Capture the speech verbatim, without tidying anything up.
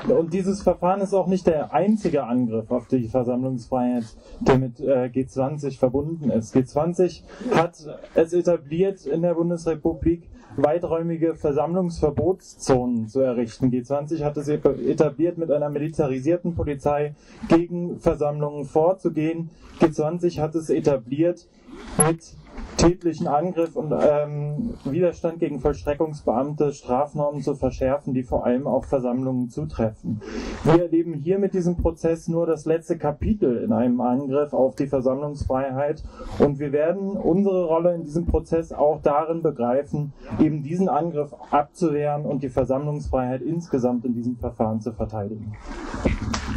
Und dieses Verfahren ist auch nicht der einzige Angriff auf die Versammlungsfreiheit, der mit äh, G zwanzig verbunden ist. G zwanzig hat es etabliert, in der Bundesrepublik weiträumige Versammlungsverbotszonen zu errichten. G zwanzig hat es etabliert, mit einer militarisierten Polizei gegen Versammlungen vorzugehen. G zwanzig hat es etabliert, mit tätlichen Angriff und ähm, Widerstand gegen Vollstreckungsbeamte Strafnormen zu verschärfen, die vor allem auf Versammlungen zutreffen. Wir erleben hier mit diesem Prozess nur das letzte Kapitel in einem Angriff auf die Versammlungsfreiheit, und wir werden unsere Rolle in diesem Prozess auch darin begreifen, eben diesen Angriff abzuwehren und die Versammlungsfreiheit insgesamt in diesem Verfahren zu verteidigen.